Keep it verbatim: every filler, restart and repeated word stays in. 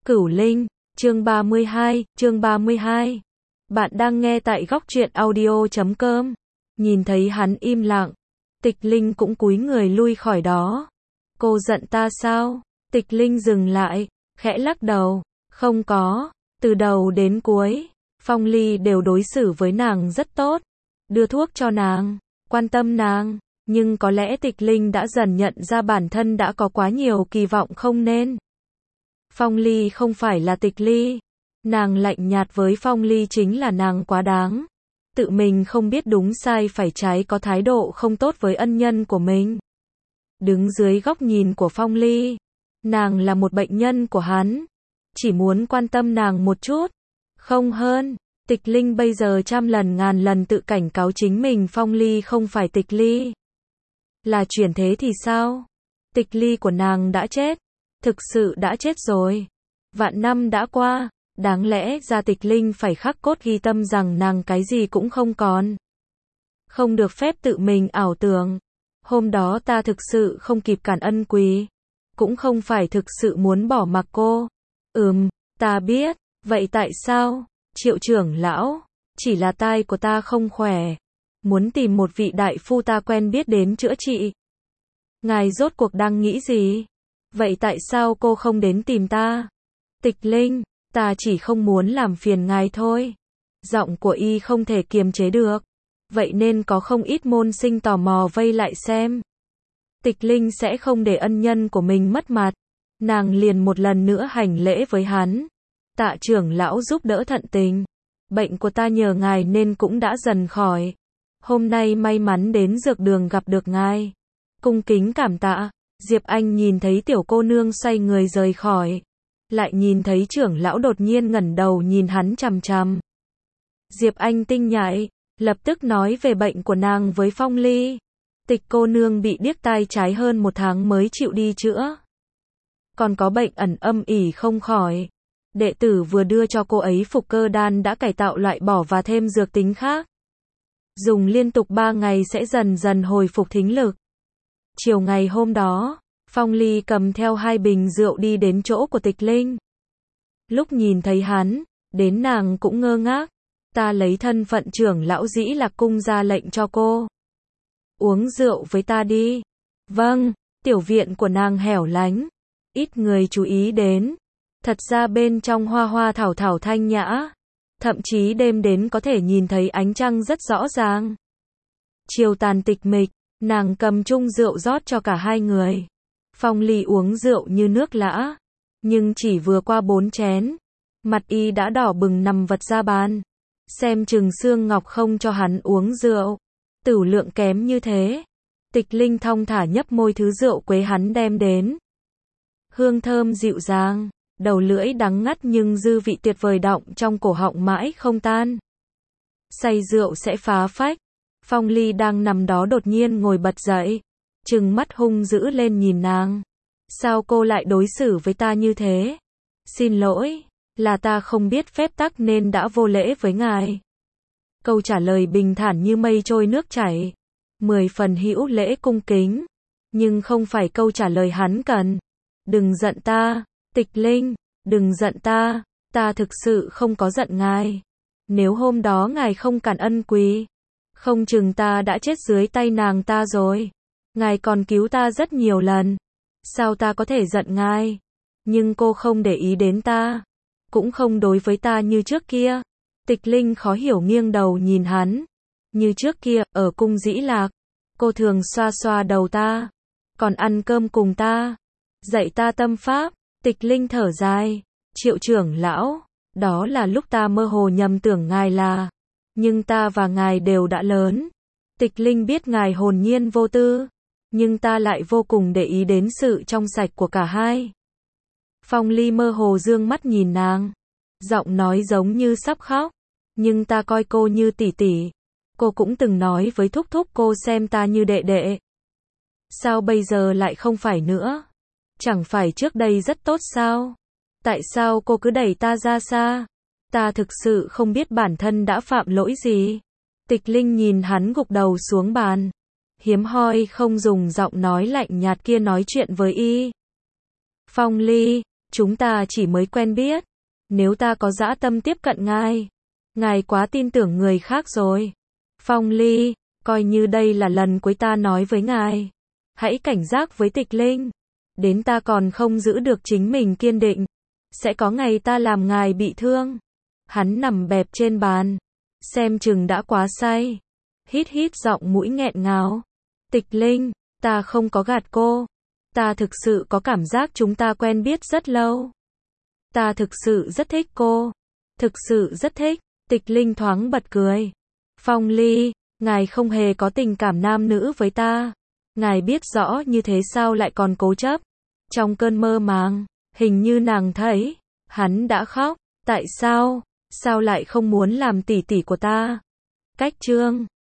Cửu Linh, chương ba mươi hai, chương ba mươi hai. Bạn đang nghe tại góc truyện audio chấm com. Nhìn thấy hắn im lặng, Tịch Linh cũng cúi người lui khỏi đó. Cô giận ta sao? Tịch Linh dừng lại, khẽ lắc đầu. Không có, từ đầu đến cuối, Phong Ly đều đối xử với nàng rất tốt. Đưa thuốc cho nàng, quan tâm nàng. Nhưng có lẽ Tịch Linh đã dần nhận ra bản thân đã có quá nhiều kỳ vọng không nên. Phong Ly không phải là Tịch Ly. Nàng lạnh nhạt với Phong Ly chính là nàng quá đáng. Tự mình không biết đúng sai phải trái, có thái độ không tốt với ân nhân của mình. Đứng dưới góc nhìn của Phong Ly, nàng là một bệnh nhân của hắn. Chỉ muốn quan tâm nàng một chút, không hơn. Tịch Linh bây giờ trăm lần ngàn lần tự cảnh cáo chính mình Phong Ly không phải Tịch Ly. Là chuyển thế thì sao? Tịch Ly của nàng đã chết. Thực sự đã chết rồi. Vạn năm đã qua, đáng lẽ ra Tịch Linh phải khắc cốt ghi tâm rằng nàng cái gì cũng không còn. Không được phép tự mình ảo tưởng. Hôm đó ta thực sự không kịp cản ân quý. Cũng không phải thực sự muốn bỏ mặc cô. Ừm, ta biết. Vậy tại sao? Triệu trưởng lão, chỉ là tai của ta không khỏe. Muốn tìm một vị đại phu ta quen biết đến chữa trị. Ngài rốt cuộc đang nghĩ gì? Vậy tại sao cô không đến tìm ta? Tịch Linh, ta chỉ không muốn làm phiền ngài thôi. Giọng của y không thể kiềm chế được. Vậy nên có không ít môn sinh tò mò vây lại xem. Tịch Linh sẽ không để ân nhân của mình mất mặt. Nàng liền một lần nữa hành lễ với hắn. Tạ trưởng lão giúp đỡ thận tình. Bệnh của ta nhờ ngài nên cũng đã dần khỏi. Hôm nay may mắn đến dược đường gặp được ngài. Cung kính cảm tạ. Diệp Anh nhìn thấy tiểu cô nương xoay người rời khỏi. Lại nhìn thấy trưởng lão đột nhiên ngẩng đầu nhìn hắn chằm chằm. Diệp Anh tinh nhạy, lập tức nói về bệnh của nàng với Phong Ly. Tịch cô nương bị điếc tai trái hơn một tháng mới chịu đi chữa. Còn có bệnh ẩn âm ỉ không khỏi. Đệ tử vừa đưa cho cô ấy phục cơ đan đã cải tạo loại bỏ và thêm dược tính khác. Dùng liên tục ba ngày sẽ dần dần hồi phục thính lực. Chiều ngày hôm đó, Phong Ly cầm theo hai bình rượu đi đến chỗ của Tịch Linh. Lúc nhìn thấy hắn, đến nàng cũng ngơ ngác. Ta lấy thân phận trưởng lão Dĩ Lạc Cung ra lệnh cho cô. Uống rượu với ta đi. Vâng, tiểu viện của nàng hẻo lánh. Ít người chú ý đến. Thật ra bên trong hoa hoa thảo thảo thanh nhã. Thậm chí đêm đến có thể nhìn thấy ánh trăng rất rõ ràng. Chiều tàn tịch mịch, nàng cầm chung rượu rót cho cả hai người. Phong Ly uống rượu như nước lã. Nhưng chỉ vừa qua bốn chén. Mặt y đã đỏ bừng nằm vật ra bàn. Xem chừng xương ngọc không cho hắn uống rượu. Tửu lượng kém như thế. Tịch Linh thong thả nhấp môi thứ rượu quế hắn đem đến. Hương thơm dịu dàng. Đầu lưỡi đắng ngắt nhưng dư vị tuyệt vời đọng trong cổ họng mãi không tan. Say rượu sẽ phá phách. Phong Ly đang nằm đó đột nhiên ngồi bật dậy. Trừng mắt hung dữ lên nhìn nàng. Sao cô lại đối xử với ta như thế? Xin lỗi, là ta không biết phép tắc nên đã vô lễ với ngài. Câu trả lời bình thản như mây trôi nước chảy. Mười phần hữu lễ cung kính. Nhưng không phải câu trả lời hắn cần. Đừng giận ta. Tịch Linh, đừng giận ta, ta thực sự không có giận ngài. Nếu hôm đó ngài không cản ân quý, không chừng ta đã chết dưới tay nàng ta rồi. Ngài còn cứu ta rất nhiều lần. Sao ta có thể giận ngài? Nhưng cô không để ý đến ta, cũng không đối với ta như trước kia. Tịch Linh khó hiểu nghiêng đầu nhìn hắn. Như trước kia, ở cung Dĩ Lạc, cô thường xoa xoa đầu ta, còn ăn cơm cùng ta, dạy ta tâm pháp. Tịch Linh thở dài. Triệu trưởng lão, đó là lúc ta mơ hồ nhầm tưởng ngài là. Nhưng ta và ngài đều đã lớn. Tịch Linh biết ngài hồn nhiên vô tư. Nhưng ta lại vô cùng để ý đến sự trong sạch của cả hai. Phong Ly mơ hồ dương mắt nhìn nàng. Giọng nói giống như sắp khóc. Nhưng ta coi cô như tỷ tỷ. Cô cũng từng nói với thúc thúc cô xem ta như đệ đệ. Sao bây giờ lại không phải nữa? Chẳng phải trước đây rất tốt sao? Tại sao cô cứ đẩy ta ra xa? Ta thực sự không biết bản thân đã phạm lỗi gì. Tịch Linh nhìn hắn gục đầu xuống bàn. Hiếm hoi không dùng giọng nói lạnh nhạt kia nói chuyện với y. Phong Ly, Chúng ta chỉ mới quen biết. Nếu ta có dã tâm tiếp cận ngài, ngài quá tin tưởng người khác rồi. Phong Ly, coi như đây là lần cuối ta nói với ngài. Hãy cảnh giác với Tịch Linh. Đến ta còn không giữ được chính mình kiên định. Sẽ có ngày ta làm ngài bị thương. Hắn nằm bẹp trên bàn. Xem chừng đã quá say. Hít hít giọng mũi nghẹn ngào. Tịch Linh, ta không có gạt cô. Ta thực sự có cảm giác chúng ta quen biết rất lâu. Ta thực sự rất thích cô. Thực sự rất thích. Tịch Linh thoáng bật cười. Phong Ly, ngài không hề có tình cảm nam nữ với ta. Ngài biết rõ như thế sao lại còn cố chấp. Trong cơn mơ màng, hình như nàng thấy, hắn đã khóc. Tại sao? Sao lại không muốn làm tỷ tỷ của ta? Cách chương